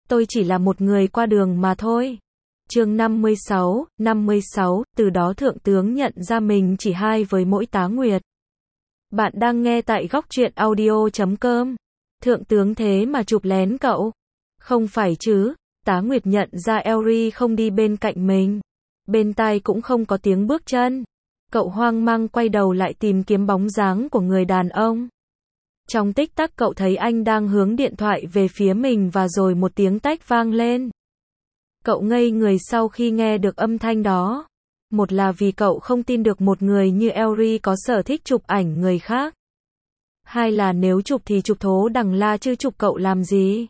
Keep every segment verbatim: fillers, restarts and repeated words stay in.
tôi chỉ là một người qua đường mà thôi. Chương năm mươi sáu, năm mươi sáu, từ đó thượng tướng nhận ra mình chỉ hai với mỗi Tá Nguyệt. Bạn đang nghe tại góc truyện audio chấm com. Thượng tướng thế mà chụp lén cậu? Không phải chứ? Tá Nguyệt nhận ra Elry không đi bên cạnh mình. Bên tai cũng không có tiếng bước chân. Cậu hoang mang quay đầu lại tìm kiếm bóng dáng của người đàn ông. Trong tích tắc cậu thấy anh đang hướng điện thoại về phía mình và rồi một tiếng tách vang lên. Cậu ngây người sau khi nghe được âm thanh đó. Một là vì cậu không tin được một người như Elry có sở thích chụp ảnh người khác. Hai là nếu chụp thì chụp Thố Đằng La chứ chụp cậu làm gì?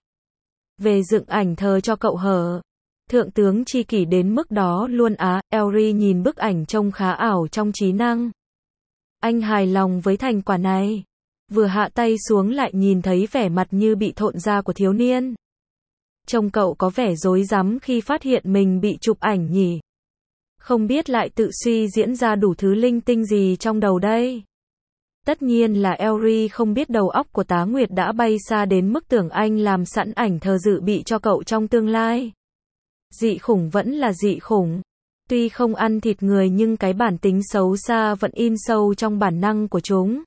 Về dựng ảnh thờ cho cậu hở? Thượng tướng chi kỷ đến mức đó luôn á? Elry nhìn bức ảnh trông khá ảo trong trí năng. Anh hài lòng với thành quả này. Vừa hạ tay xuống lại nhìn thấy vẻ mặt như bị thộn ra của thiếu niên. Trông cậu có vẻ rối rắm khi phát hiện mình bị chụp ảnh nhỉ? Không biết lại tự suy diễn ra đủ thứ linh tinh gì trong đầu đây. Tất nhiên là Elry không biết đầu óc của Tá Nguyệt đã bay xa đến mức tưởng anh làm sẵn ảnh thờ dự bị cho cậu trong tương lai. Dị khủng vẫn là dị khủng. Tuy không ăn thịt người nhưng cái bản tính xấu xa vẫn in sâu trong bản năng của chúng.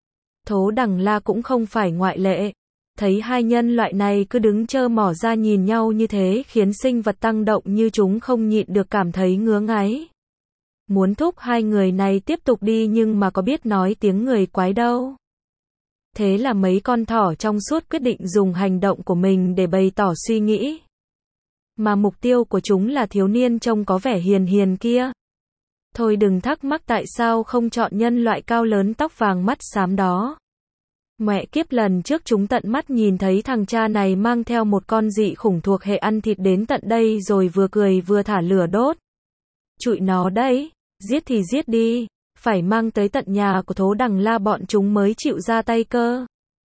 Thố Đằng La cũng không phải ngoại lệ. Thấy hai nhân loại này cứ đứng trơ mỏ ra nhìn nhau như thế khiến sinh vật tăng động như chúng không nhịn được cảm thấy ngứa ngáy. Muốn thúc hai người này tiếp tục đi nhưng mà có biết nói tiếng người quái đâu. Thế là mấy con thỏ trong suốt quyết định dùng hành động của mình để bày tỏ suy nghĩ. Mà mục tiêu của chúng là thiếu niên trông có vẻ hiền hiền kia. Thôi đừng thắc mắc tại sao không chọn nhân loại cao lớn tóc vàng mắt xám đó. Mẹ kiếp, lần trước chúng tận mắt nhìn thấy thằng cha này mang theo một con dị khủng thuộc hệ ăn thịt đến tận đây rồi vừa cười vừa thả lửa đốt. Trụi nó đấy, giết thì giết đi, phải mang tới tận nhà của Thố Đằng La bọn chúng mới chịu ra tay cơ.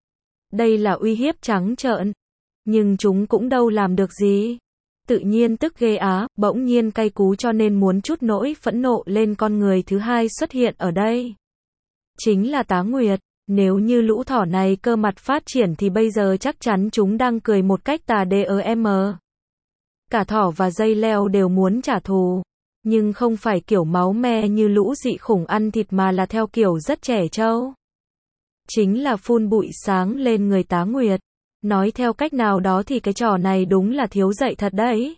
Đây là uy hiếp trắng trợn, nhưng chúng cũng đâu làm được gì. Tự nhiên tức ghê á, bỗng nhiên cay cú cho nên muốn trút nỗi phẫn nộ lên con người thứ hai xuất hiện ở đây. Chính là Tá Nguyệt. Nếu như lũ thỏ này cơ mặt phát triển thì bây giờ chắc chắn chúng đang cười một cách tà đêm. Cả thỏ và dây leo đều muốn trả thù. Nhưng không phải kiểu máu me như lũ dị khủng ăn thịt mà là theo kiểu rất trẻ trâu. Chính là phun bụi sáng lên người Tá Nguyệt. Nói theo cách nào đó thì cái trò này đúng là thiếu dạy thật đấy.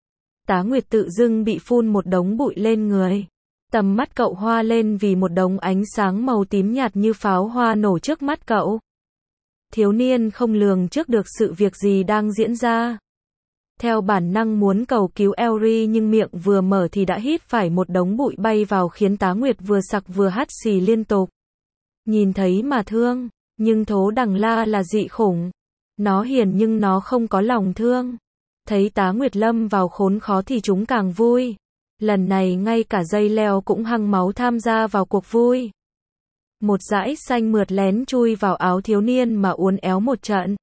Tá Nguyệt tự dưng bị phun một đống bụi lên người. Tầm mắt cậu hoa lên vì một đống ánh sáng màu tím nhạt như pháo hoa nổ trước mắt cậu. Thiếu niên không lường trước được sự việc gì đang diễn ra. Theo bản năng muốn cầu cứu Elry nhưng miệng vừa mở thì đã hít phải một đống bụi bay vào khiến Tá Nguyệt vừa sặc vừa hắt xì liên tục. Nhìn thấy mà thương, nhưng Thố Đằng La là dị khủng. Nó hiền nhưng nó không có lòng thương. Thấy Tá Nguyệt lâm vào khốn khó thì chúng càng vui. Lần này ngay cả dây leo cũng hăng máu tham gia vào cuộc vui. Một dải xanh mượt lén chui vào áo thiếu niên mà uốn éo một trận.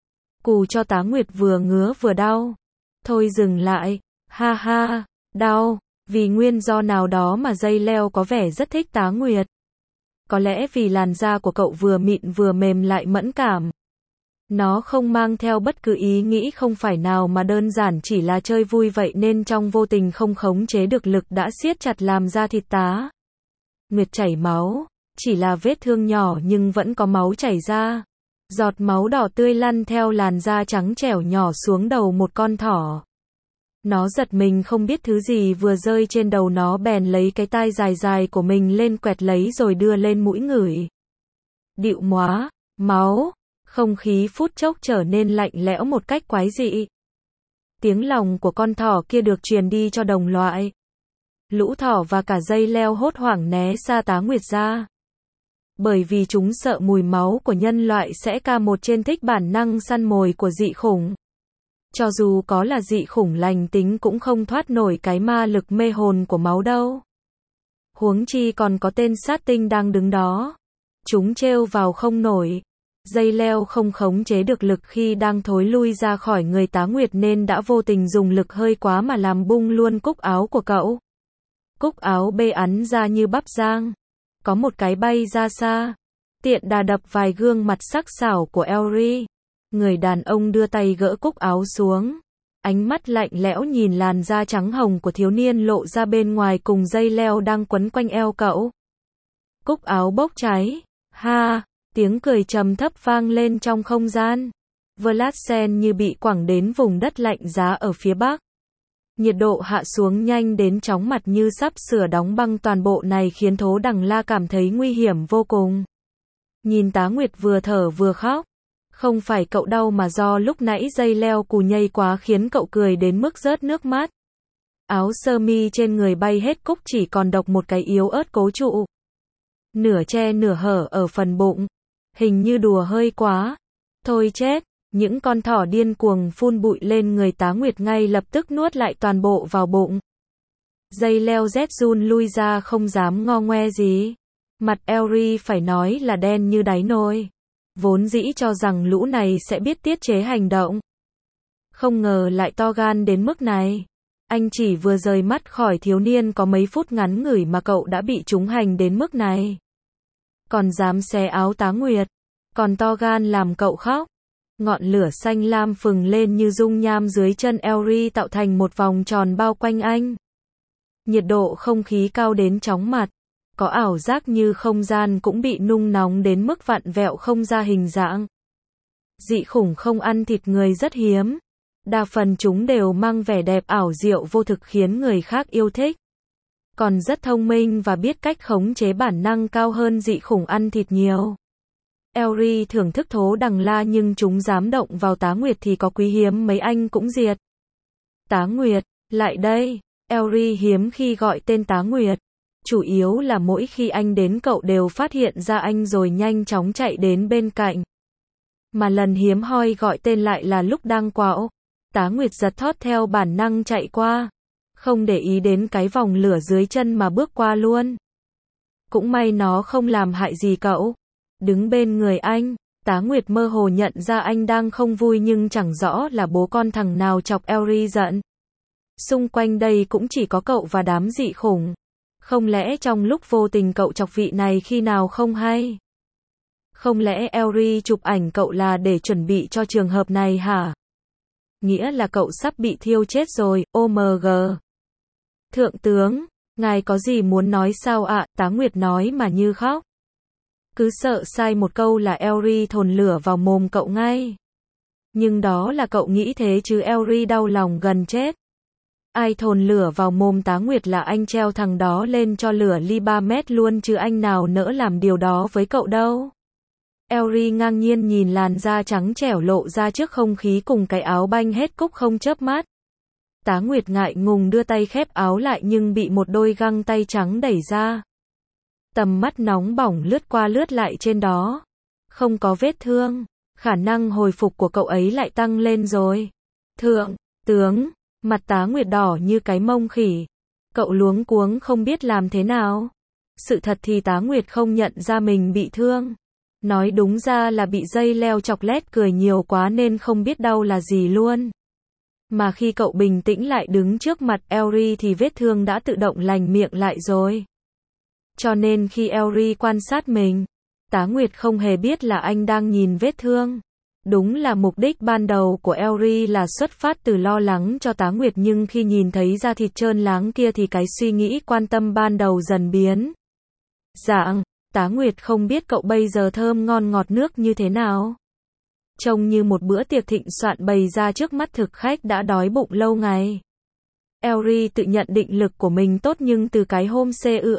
Cù cho Tá Nguyệt vừa ngứa vừa đau. Thôi dừng lại, ha ha, đau, vì nguyên do nào đó mà dây leo có vẻ rất thích Tá Nguyệt. Có lẽ vì làn da của cậu vừa mịn vừa mềm lại mẫn cảm. Nó không mang theo bất cứ ý nghĩ không phải nào mà đơn giản chỉ là chơi vui vậy nên trong vô tình không khống chế được lực đã siết chặt làm da thịt Tá Nguyệt chảy máu. Chỉ là vết thương nhỏ nhưng vẫn có máu chảy ra. Giọt máu đỏ tươi lăn theo làn da trắng trẻo nhỏ xuống đầu một con thỏ. Nó giật mình không biết thứ gì vừa rơi trên đầu nó bèn lấy cái tai dài dài của mình lên quẹt lấy rồi đưa lên mũi ngửi. Điệu móa, máu. Không khí phút chốc trở nên lạnh lẽo một cách quái dị. Tiếng lòng của con thỏ kia được truyền đi cho đồng loại. Lũ thỏ và cả dây leo hốt hoảng né xa Tá Nguyệt ra. Bởi vì chúng sợ mùi máu của nhân loại sẽ ca một trên thích bản năng săn mồi của dị khủng. Cho dù có là dị khủng lành tính cũng không thoát nổi cái ma lực mê hồn của máu đâu. Huống chi còn có tên sát tinh đang đứng đó. Chúng trêu vào không nổi. Dây leo không khống chế được lực khi đang thối lui ra khỏi người Tá Nguyệt nên đã vô tình dùng lực hơi quá mà làm bung luôn cúc áo của cậu. Cúc áo bê ắn ra như bắp rang. Có một cái bay ra xa. Tiện đà đập vài gương mặt sắc sảo của Elry. Người đàn ông đưa tay gỡ cúc áo xuống. Ánh mắt lạnh lẽo nhìn làn da trắng hồng của thiếu niên lộ ra bên ngoài cùng dây leo đang quấn quanh eo cậu. Cúc áo bốc cháy. Ha, tiếng cười trầm thấp vang lên trong không gian. Vladsen như bị quẳng đến vùng đất lạnh giá ở phía bắc. Nhiệt độ hạ xuống nhanh đến chóng mặt như sắp sửa đóng băng toàn bộ này khiến Thố Đằng La cảm thấy nguy hiểm vô cùng. Nhìn Tá Nguyệt vừa thở vừa khóc. Không phải cậu đau mà do lúc nãy dây leo cù nhây quá khiến cậu cười đến mức rớt nước mắt. Áo sơ mi trên người bay hết cúc chỉ còn độc một cái yếu ớt cố trụ. Nửa che nửa hở ở phần bụng. Hình như đùa hơi quá. Thôi chết. Những con thỏ điên cuồng phun bụi lên người Tá Nguyệt ngay lập tức nuốt lại toàn bộ vào bụng. Dây leo rét run lui ra không dám ngo ngoe gì. Mặt Elri phải nói là đen như đáy nồi. Vốn dĩ cho rằng lũ này sẽ biết tiết chế hành động. Không ngờ lại to gan đến mức này. Anh chỉ vừa rời mắt khỏi thiếu niên có mấy phút ngắn ngủi mà cậu đã bị trúng hành đến mức này. Còn dám xé áo Tá Nguyệt. Còn to gan làm cậu khóc. Ngọn lửa xanh lam phừng lên như dung nham dưới chân Elri tạo thành một vòng tròn bao quanh anh. Nhiệt độ không khí cao đến chóng mặt. Có ảo giác như không gian cũng bị nung nóng đến mức vặn vẹo không ra hình dạng. Dị khủng không ăn thịt người rất hiếm. Đa phần chúng đều mang vẻ đẹp ảo diệu vô thực khiến người khác yêu thích. Còn rất thông minh và biết cách khống chế bản năng cao hơn dị khủng ăn thịt nhiều. Elri thưởng thức Thố Đằng La nhưng chúng dám động vào Tá Nguyệt thì có quý hiếm mấy anh cũng diệt. Tá Nguyệt, lại đây. Elri hiếm khi gọi tên Tá Nguyệt. Chủ yếu là mỗi khi anh đến cậu đều phát hiện ra anh rồi nhanh chóng chạy đến bên cạnh. Mà lần hiếm hoi gọi tên lại là lúc đang quạo. Tá Nguyệt giật thót theo bản năng chạy qua. Không để ý đến cái vòng lửa dưới chân mà bước qua luôn. Cũng may nó không làm hại gì cậu. Đứng bên người anh, Tá Nguyệt mơ hồ nhận ra anh đang không vui nhưng chẳng rõ là bố con thằng nào chọc Elri giận. Xung quanh đây cũng chỉ có cậu và đám dị khủng. Không lẽ trong lúc vô tình cậu chọc vị này khi nào không hay? Không lẽ Elri chụp ảnh cậu là để chuẩn bị cho trường hợp này hả? Nghĩa là cậu sắp bị thiêu chết rồi, ô em giê. Thượng tướng, ngài có gì muốn nói sao ạ? À? Tá Nguyệt nói mà như khóc. Cứ sợ sai một câu là Elri thồn lửa vào mồm cậu ngay. Nhưng đó là cậu nghĩ thế chứ Elri đau lòng gần chết. Ai thồn lửa vào mồm Tá Nguyệt là anh treo thằng đó lên cho lửa ly ba mét luôn chứ anh nào nỡ làm điều đó với cậu đâu. Elri ngang nhiên nhìn làn da trắng trẻo lộ ra trước không khí cùng cái áo banh hết cúc không chớp mắt. Tá Nguyệt ngại ngùng đưa tay khép áo lại nhưng bị một đôi găng tay trắng đẩy ra. Tầm mắt nóng bỏng lướt qua lướt lại trên đó. Không có vết thương. Khả năng hồi phục của cậu ấy lại tăng lên rồi. Thượng tướng, mặt Tá Nguyệt đỏ như cái mông khỉ. Cậu luống cuống không biết làm thế nào. Sự thật thì Tá Nguyệt không nhận ra mình bị thương. Nói đúng ra là bị dây leo chọc lét cười nhiều quá nên không biết đau là gì luôn. Mà khi cậu bình tĩnh lại đứng trước mặt Elri thì vết thương đã tự động lành miệng lại rồi. Cho nên khi Elri quan sát mình, Tá Nguyệt không hề biết là anh đang nhìn vết thương. Đúng là mục đích ban đầu của Elri là xuất phát từ lo lắng cho Tá Nguyệt nhưng khi nhìn thấy da thịt trơn láng kia thì cái suy nghĩ quan tâm ban đầu dần biến dạng. Tá Nguyệt không biết cậu bây giờ thơm ngon ngọt nước như thế nào. Trông như một bữa tiệc thịnh soạn bày ra trước mắt thực khách đã đói bụng lâu ngày. Elri tự nhận định lực của mình tốt nhưng từ cái hôm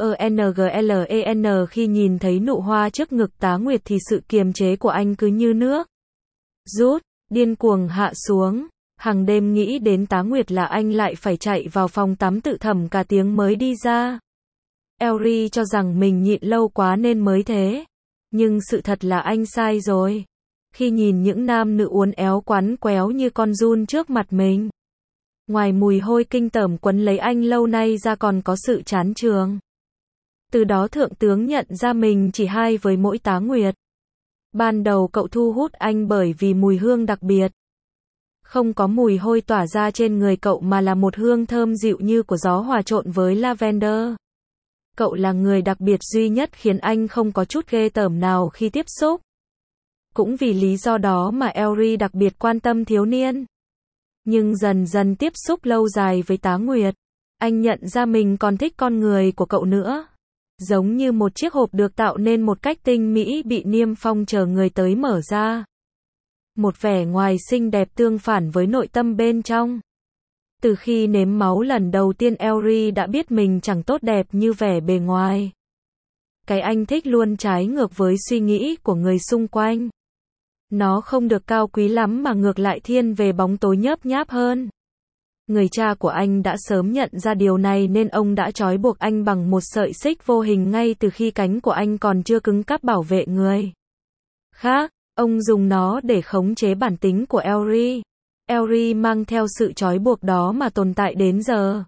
CUENGLEN khi nhìn thấy nụ hoa trước ngực Tá Nguyệt thì sự kiềm chế của anh cứ như nước rút, điên cuồng hạ xuống. Hàng đêm nghĩ đến Tá Nguyệt là anh lại phải chạy vào phòng tắm tự thẩm cả tiếng mới đi ra. Elri cho rằng mình nhịn lâu quá nên mới thế. Nhưng sự thật là anh sai rồi. Khi nhìn những nam nữ uốn éo quắn quéo như con giun trước mặt mình. Ngoài mùi hôi kinh tởm quấn lấy anh lâu nay ra còn có sự chán chường. Từ đó thượng tướng nhận ra mình chỉ hai với mỗi Tá Nguyệt. Ban đầu cậu thu hút anh bởi vì mùi hương đặc biệt. Không có mùi hôi tỏa ra trên người cậu mà là một hương thơm dịu như của gió hòa trộn với lavender. Cậu là người đặc biệt duy nhất khiến anh không có chút ghê tởm nào khi tiếp xúc. Cũng vì lý do đó mà Elri đặc biệt quan tâm thiếu niên. Nhưng dần dần tiếp xúc lâu dài với Tá Nguyệt, anh nhận ra mình còn thích con người của cậu nữa. Giống như một chiếc hộp được tạo nên một cách tinh mỹ bị niêm phong chờ người tới mở ra. Một vẻ ngoài xinh đẹp tương phản với nội tâm bên trong. Từ khi nếm máu lần đầu tiên Elry đã biết mình chẳng tốt đẹp như vẻ bề ngoài. Cái anh thích luôn trái ngược với suy nghĩ của người xung quanh. Nó không được cao quý lắm mà ngược lại thiên về bóng tối nhớp nháp hơn. Người cha của anh đã sớm nhận ra điều này nên ông đã trói buộc anh bằng một sợi xích vô hình ngay từ khi cánh của anh còn chưa cứng cáp bảo vệ người khác. Ông dùng nó để khống chế bản tính của Elry. Elry mang theo sự trói buộc đó mà tồn tại đến giờ.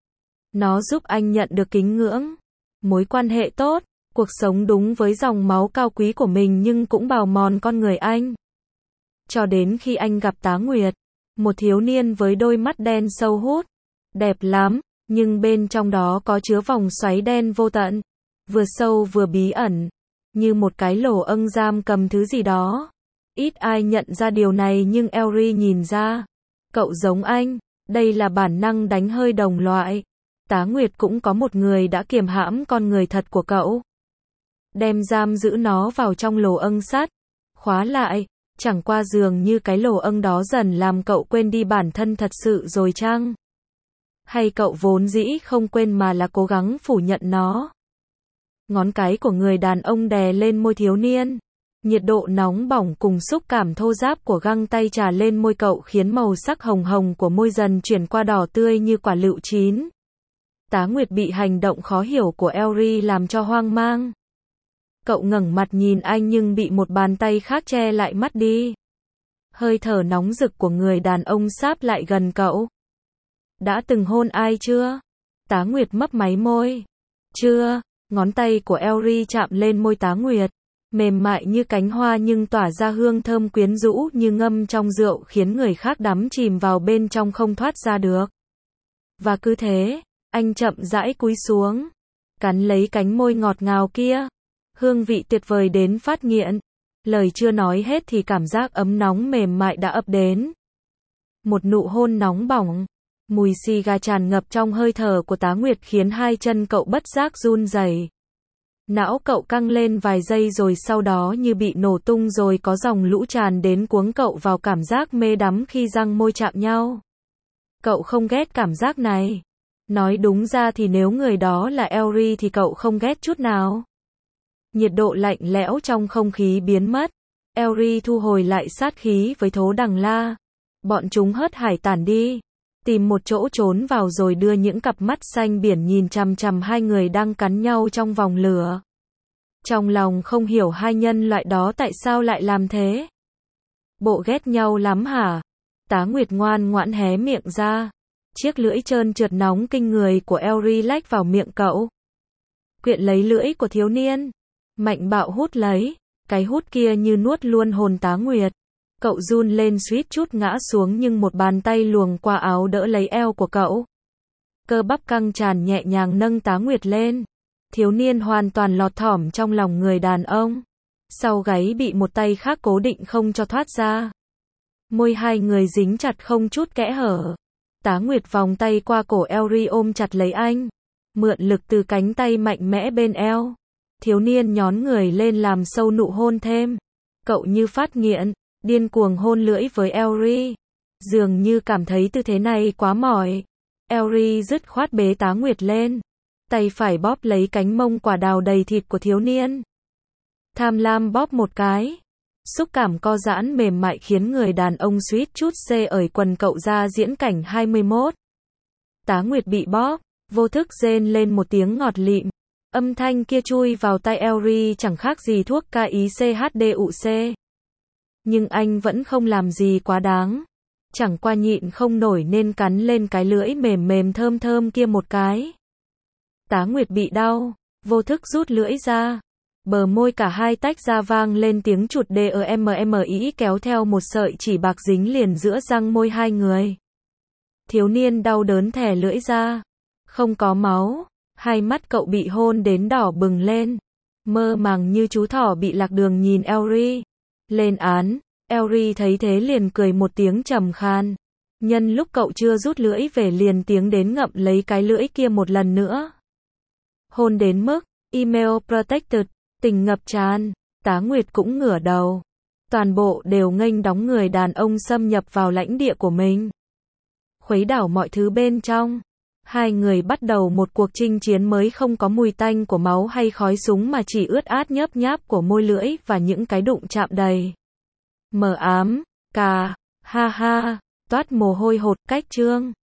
Nó giúp anh nhận được kính ngưỡng, mối quan hệ tốt, cuộc sống đúng với dòng máu cao quý của mình nhưng cũng bào mòn con người anh. Cho đến khi anh gặp Tá Nguyệt, một thiếu niên với đôi mắt đen sâu hút, đẹp lắm, nhưng bên trong đó có chứa vòng xoáy đen vô tận, vừa sâu vừa bí ẩn, như một cái lỗ âng giam cầm thứ gì đó. Ít ai nhận ra điều này nhưng Elry nhìn ra. Cậu giống anh, đây là bản năng đánh hơi đồng loại. Tá Nguyệt cũng có một người đã kiềm hãm con người thật của cậu. Đem giam giữ nó vào trong lỗ âng sắt, khóa lại, chẳng qua dường như cái lỗ âng đó dần làm cậu quên đi bản thân thật sự rồi chăng? Hay cậu vốn dĩ không quên mà là cố gắng phủ nhận nó? Ngón cái của người đàn ông đè lên môi thiếu niên. Nhiệt độ nóng bỏng cùng xúc cảm thô ráp của găng tay trà lên môi cậu khiến màu sắc hồng hồng của môi dần chuyển qua đỏ tươi như quả lựu chín. Tá Nguyệt bị hành động khó hiểu của Elry làm cho hoang mang. Cậu ngẩng mặt nhìn anh nhưng bị một bàn tay khác che lại mắt đi. Hơi thở nóng rực của người đàn ông sáp lại gần cậu. Đã từng hôn ai chưa? Tá Nguyệt mấp máy môi. Chưa. Ngón tay của Elry chạm lên môi Tá Nguyệt. Mềm mại như cánh hoa nhưng tỏa ra hương thơm quyến rũ như ngâm trong rượu khiến người khác đắm chìm vào bên trong không thoát ra được. Và cứ thế, anh chậm rãi cúi xuống, cắn lấy cánh môi ngọt ngào kia. Hương vị tuyệt vời đến phát nghiện. Lời chưa nói hết thì cảm giác ấm nóng mềm mại đã ập đến. Một nụ hôn nóng bỏng. Mùi xì gà tràn ngập trong hơi thở của Tá Nguyệt khiến hai chân cậu bất giác run rẩy. Não cậu căng lên vài giây rồi sau đó như bị nổ tung rồi có dòng lũ tràn đến cuống cậu vào cảm giác mê đắm khi răng môi chạm nhau. Cậu không ghét cảm giác này. Nói đúng ra thì nếu người đó là Elry thì cậu không ghét chút nào. Nhiệt độ lạnh lẽo trong không khí biến mất. Elry thu hồi lại sát khí với Thố Đằng La. Bọn chúng hớt hải tản đi. Tìm một chỗ trốn vào rồi đưa những cặp mắt xanh biển nhìn chằm chằm hai người đang cắn nhau trong vòng lửa. Trong lòng không hiểu hai nhân loại đó tại sao lại làm thế. Bộ ghét nhau lắm hả? Tá Nguyệt ngoan ngoãn hé miệng ra. Chiếc lưỡi trơn trượt nóng kinh người của Elry lách vào miệng cậu. Quyện lấy lưỡi của thiếu niên. Mạnh bạo hút lấy. Cái hút kia như nuốt luôn hồn Tá Nguyệt. Cậu run lên suýt chút ngã xuống nhưng một bàn tay luồng qua áo đỡ lấy eo của cậu. Cơ bắp căng tràn nhẹ nhàng nâng Tá Nguyệt lên. Thiếu niên hoàn toàn lọt thỏm trong lòng người đàn ông. Sau gáy bị một tay khác cố định không cho thoát ra. Môi hai người dính chặt không chút kẽ hở. Tá Nguyệt vòng tay qua cổ Elry ôm chặt lấy anh. Mượn lực từ cánh tay mạnh mẽ bên eo. Thiếu niên nhón người lên làm sâu nụ hôn thêm. Cậu như phát nghiện. Điên cuồng hôn lưỡi với Elry. Dường như cảm thấy tư thế này quá mỏi. Elry dứt khoát bế Tá Nguyệt lên. Tay phải bóp lấy cánh mông quả đào đầy thịt của thiếu niên. Tham lam bóp một cái. Xúc cảm co giãn mềm mại khiến người đàn ông suýt chút xê ởi quần cậu ra diễn cảnh hai mươi mốt. Tá Nguyệt bị bóp, vô thức rên lên một tiếng ngọt lịm. Âm thanh kia chui vào tai Elry chẳng khác gì thuốc ca i xê hát đê u xê. Nhưng anh vẫn không làm gì quá đáng. Chẳng qua nhịn không nổi nên cắn lên cái lưỡi mềm mềm thơm thơm kia một cái. Tá Nguyệt bị đau, vô thức rút lưỡi ra. Bờ môi cả hai tách ra vang lên tiếng chụt đờmmi kéo theo một sợi chỉ bạc dính liền giữa răng môi hai người. Thiếu niên đau đớn thè lưỡi ra. Không có máu. Hai mắt cậu bị hôn đến đỏ bừng lên. Mơ màng như chú thỏ bị lạc đường nhìn Elry. Lên án. Elry thấy thế liền cười một tiếng trầm khan. Nhân lúc cậu chưa rút lưỡi về liền tiến đến ngậm lấy cái lưỡi kia một lần nữa. Hôn đến mức, email protected, tình ngập tràn, Tá Nguyệt cũng ngửa đầu. Toàn bộ đều nghênh đóng người đàn ông xâm nhập vào lãnh địa của mình. Khuấy đảo mọi thứ bên trong. Hai người bắt đầu một cuộc chinh chiến mới không có mùi tanh của máu hay khói súng mà chỉ ướt át nhớp nháp của môi lưỡi và những cái đụng chạm đầy mờ ám, cà, ha ha, toát mồ hôi hột, cách chương.